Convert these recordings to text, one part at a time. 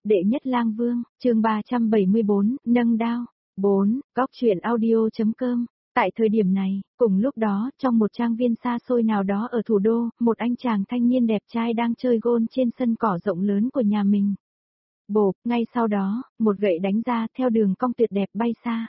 Đệ nhất lang vương, chương 374, nâng đao. 4. Góc truyện audio.com. Tại thời điểm này, cùng lúc đó, trong một trang viên xa xôi nào đó ở thủ đô, một anh chàng thanh niên đẹp trai đang chơi gôn trên sân cỏ rộng lớn của nhà mình. Bộp, ngay sau đó, một gậy đánh ra theo đường cong tuyệt đẹp bay xa.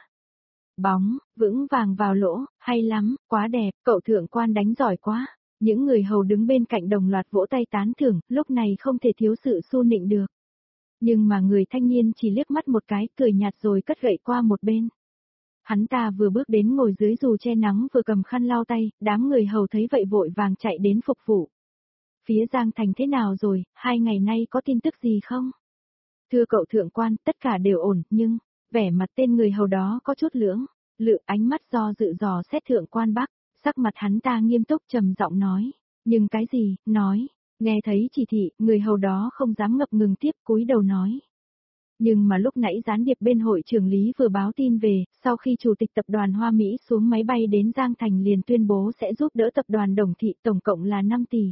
Bóng, vững vàng vào lỗ, hay lắm, quá đẹp, cậu thượng quan đánh giỏi quá. Những người hầu đứng bên cạnh đồng loạt vỗ tay tán thưởng, lúc này không thể thiếu sự su nịnh được. Nhưng mà người thanh niên chỉ liếc mắt một cái, cười nhạt rồi cất gậy qua một bên. Hắn ta vừa bước đến ngồi dưới dù che nắng vừa cầm khăn lau tay, đám người hầu thấy vậy vội vàng chạy đến phục vụ. Phía Giang Thành thế nào rồi, 2 ngày nay có tin tức gì không? Thưa cậu thượng quan, tất cả đều ổn, nhưng, vẻ mặt tên người hầu đó có chút lưỡng, lự ánh mắt do dự dò xét thượng quan Bắc, sắc mặt hắn ta nghiêm túc trầm giọng nói, nhưng cái gì, nói, nghe thấy chỉ thị, người hầu đó không dám ngập ngừng tiếp cúi đầu nói. Nhưng mà lúc nãy gián điệp bên hội trưởng Lý vừa báo tin về, sau khi chủ tịch tập đoàn Hoa Mỹ xuống máy bay đến Giang Thành liền tuyên bố sẽ giúp đỡ tập đoàn Đồng Thị tổng cộng là 5 tỷ.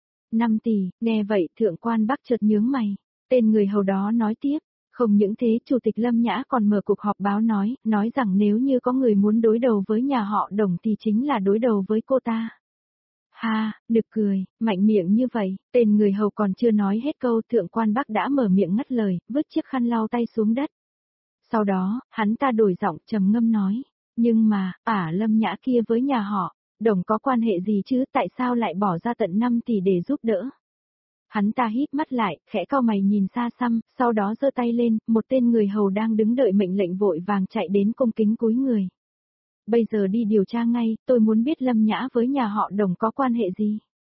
5 tỷ, nghe vậy thượng quan Bắc chợt nhướng mày, tên người hầu đó nói tiếp, không những thế chủ tịch Lâm Nhã còn mở cuộc họp báo nói rằng nếu như có người muốn đối đầu với nhà họ Đồng thì chính là đối đầu với cô ta. Ha, nực cười, mạnh miệng như vậy, tên người hầu còn chưa nói hết câu thượng quan Bắc đã mở miệng ngắt lời, vứt chiếc khăn lau tay xuống đất. Sau đó, hắn ta đổi giọng trầm ngâm nói, nhưng mà, Lâm Nhã kia với nhà họ Đồng có quan hệ gì chứ, tại sao lại bỏ ra tận 5 tỷ để giúp đỡ? Hắn ta híp mắt lại, khẽ cau mày nhìn xa xăm, sau đó giơ tay lên, một tên người hầu đang đứng đợi mệnh lệnh vội vàng chạy đến cung kính cúi người. Bây giờ đi điều tra ngay, tôi muốn biết Lâm Nhã với nhà họ Đồng có quan hệ gì.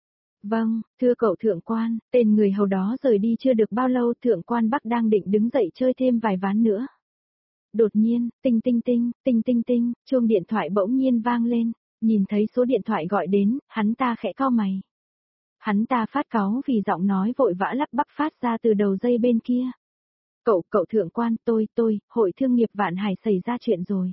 Vâng, thưa cậu thượng quan, tên người hầu đó rời đi chưa được bao lâu, thượng quan Bắc đang định đứng dậy chơi thêm vài ván nữa. Đột nhiên, tinh tinh tinh, tinh tinh tinh, chuông điện thoại bỗng nhiên vang lên, nhìn thấy số điện thoại gọi đến, hắn ta khẽ cau mày. Hắn ta phát cáu vì giọng nói vội vã lắp bắp phát ra từ đầu dây bên kia. Cậu thượng quan, tôi, hội thương nghiệp Vạn Hải xảy ra chuyện rồi.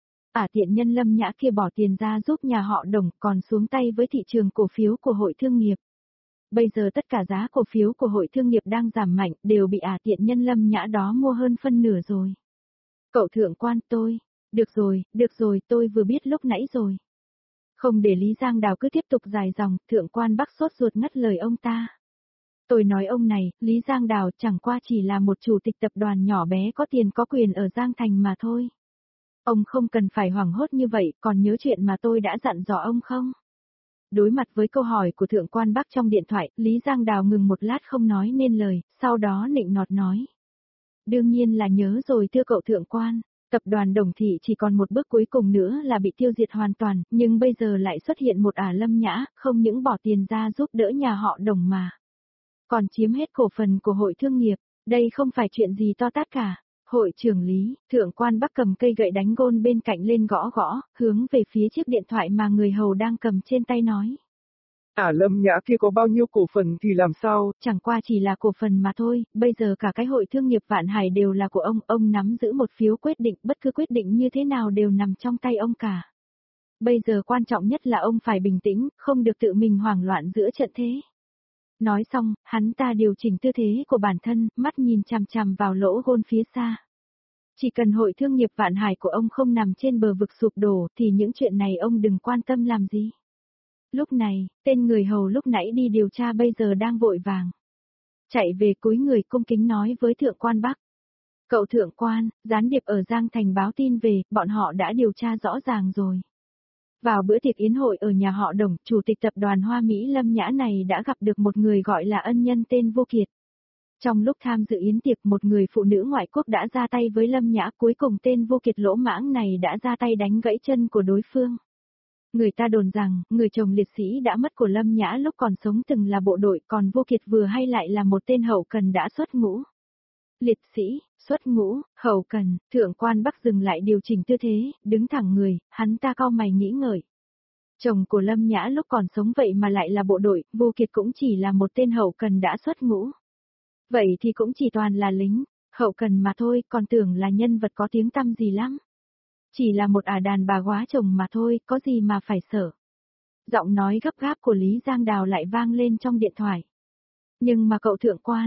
Tiện nhân Lâm Nhã kia bỏ tiền ra giúp nhà họ Đồng còn xuống tay với thị trường cổ phiếu của hội thương nghiệp. Bây giờ tất cả giá cổ phiếu của hội thương nghiệp đang giảm mạnh đều bị tiện nhân Lâm Nhã đó mua hơn phân nửa rồi. Cậu thượng quan tôi, được rồi tôi vừa biết lúc nãy rồi. Không để Lý Giang Đào cứ tiếp tục dài dòng, thượng quan Bắc sốt ruột ngắt lời ông ta. Tôi nói ông này, Lý Giang Đào chẳng qua chỉ là một chủ tịch tập đoàn nhỏ bé có tiền có quyền ở Giang Thành mà thôi. Ông không cần phải hoảng hốt như vậy, còn nhớ chuyện mà tôi đã dặn dò ông không? Đối mặt với câu hỏi của thượng quan Bắc trong điện thoại, Lý Giang Đào ngừng một lát không nói nên lời, sau đó nịnh nọt nói. Đương nhiên là nhớ rồi thưa cậu thượng quan, tập đoàn Đồng Thị chỉ còn một bước cuối cùng nữa là bị tiêu diệt hoàn toàn, nhưng bây giờ lại xuất hiện một Lâm Nhã, không những bỏ tiền ra giúp đỡ nhà họ Đồng mà còn chiếm hết cổ phần của hội thương nghiệp, đây không phải chuyện gì to tát cả. Hội trưởng Lý, thượng quan Bắc cầm cây gậy đánh gôn bên cạnh lên gõ, hướng về phía chiếc điện thoại mà người hầu đang cầm trên tay nói. Lâm Nhã kia có bao nhiêu cổ phần thì làm sao? Chẳng qua chỉ là cổ phần mà thôi, bây giờ cả cái hội thương nghiệp Vạn Hải đều là của ông nắm giữ một phiếu quyết định, bất cứ quyết định như thế nào đều nằm trong tay ông cả. Bây giờ quan trọng nhất là ông phải bình tĩnh, không được tự mình hoảng loạn giữa trận thế. Nói xong, hắn ta điều chỉnh tư thế của bản thân, mắt nhìn chằm chằm vào lỗ gôn phía xa. Chỉ cần hội thương nghiệp Vạn Hải của ông không nằm trên bờ vực sụp đổ thì những chuyện này ông đừng quan tâm làm gì. Lúc này, tên người hầu lúc nãy đi điều tra bây giờ đang vội vàng chạy về cúi người cung kính nói với thượng quan Bắc. Cậu thượng quan, gián điệp ở Giang Thành báo tin về, bọn họ đã điều tra rõ ràng rồi. Vào bữa tiệc yến hội ở nhà họ Đồng, chủ tịch tập đoàn Hoa Mỹ Lâm Nhã này đã gặp được một người gọi là ân nhân tên Vô Kiệt. Trong lúc tham dự yến tiệc, một người phụ nữ ngoại quốc đã ra tay với Lâm Nhã, cuối cùng tên Vô Kiệt lỗ mãng này đã ra tay đánh gãy chân của đối phương. Người ta đồn rằng, người chồng liệt sĩ đã mất của Lâm Nhã lúc còn sống từng là bộ đội, còn Vô Kiệt vừa hay lại là một tên hậu cần đã xuất ngũ. Liệt sĩ, xuất ngũ, hậu cần, thượng quan Bắc dừng lại điều chỉnh tư thế, đứng thẳng người, hắn ta cau mày nghĩ ngợi. Chồng của Lâm Nhã lúc còn sống vậy mà lại là bộ đội, Vô Kiệt cũng chỉ là một tên hậu cần đã xuất ngũ. Vậy thì cũng chỉ toàn là lính, hậu cần mà thôi, còn tưởng là nhân vật có tiếng tăm gì lắm. Chỉ là một đàn bà góa chồng mà thôi, có gì mà phải sợ. Giọng nói gấp gáp của Lý Giang Đào lại vang lên trong điện thoại. Nhưng mà cậu thượng quan,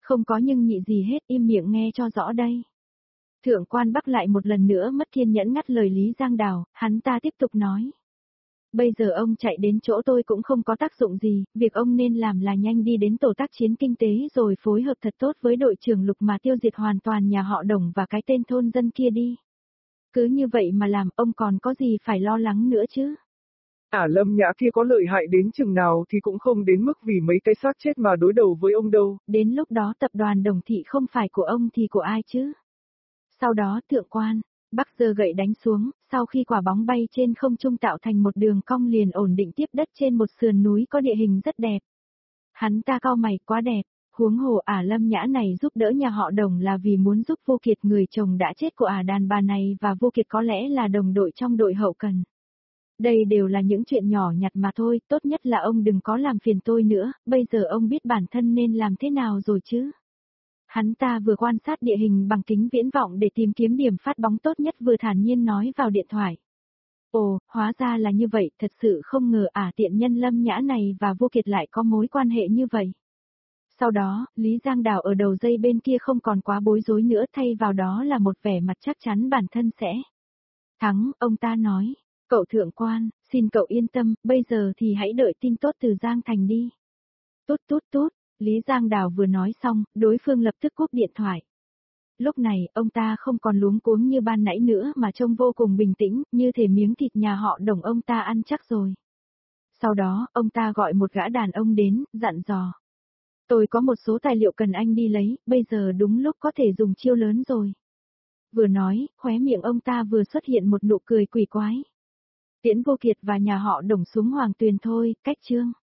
Không có nhưng nhị gì hết, im miệng nghe cho rõ đây. Thượng quan Bắc lại một lần nữa mất kiên nhẫn ngắt lời Lý Giang Đào, hắn ta tiếp tục nói. Bây giờ ông chạy đến chỗ tôi cũng không có tác dụng gì, việc ông nên làm là nhanh đi đến tổ tác chiến kinh tế rồi phối hợp thật tốt với đội trưởng Lục mà tiêu diệt hoàn toàn nhà họ Đồng và cái tên thôn dân kia đi. Cứ như vậy mà làm, ông còn có gì phải lo lắng nữa chứ. Lâm Nhã kia có lợi hại đến chừng nào thì cũng không đến mức vì mấy cái xác chết mà đối đầu với ông đâu. Đến lúc đó tập đoàn Đồng Thị không phải của ông thì của ai chứ? Sau đó thượng quan Bắc giơ gậy đánh xuống, sau khi quả bóng bay trên không trung tạo thành một đường cong liền ổn định tiếp đất trên một sườn núi có địa hình rất đẹp. Hắn ta cau mày, quá đẹp, huống hồ Lâm Nhã này giúp đỡ nhà họ Đồng là vì muốn giúp Vô Kiệt, người chồng đã chết của đàn bà này, và Vô Kiệt có lẽ là đồng đội trong đội hậu cần. Đây đều là những chuyện nhỏ nhặt mà thôi, tốt nhất là ông đừng có làm phiền tôi nữa, bây giờ ông biết bản thân nên làm thế nào rồi chứ? Hắn ta vừa quan sát địa hình bằng kính viễn vọng để tìm kiếm điểm phát bóng tốt nhất, vừa thản nhiên nói vào điện thoại. Ồ, hóa ra là như vậy, thật sự không ngờ tiện nhân Lâm Nhã này và Vô Kiệt lại có mối quan hệ như vậy. Sau đó, Lý Giang Đào ở đầu dây bên kia không còn quá bối rối nữa, thay vào đó là một vẻ mặt chắc chắn bản thân sẽ thắng. Ông ta nói, cậu thượng quan, xin cậu yên tâm, bây giờ thì hãy đợi tin tốt từ Giang Thành đi. Tút tút tút, Lý Giang Đào vừa nói xong, đối phương lập tức cúp điện thoại. Lúc này, ông ta không còn luống cuống như ban nãy nữa mà trông vô cùng bình tĩnh, như thể miếng thịt nhà họ Đồng ông ta ăn chắc rồi. Sau đó, ông ta gọi một gã đàn ông đến, dặn dò. Tôi có một số tài liệu cần anh đi lấy, bây giờ đúng lúc có thể dùng chiêu lớn rồi. Vừa nói, khóe miệng ông ta vừa xuất hiện một nụ cười quỷ quái. Tiễn Vô Kiệt và nhà họ Đồng xuống Hoàng Tuyền thôi, cách chương.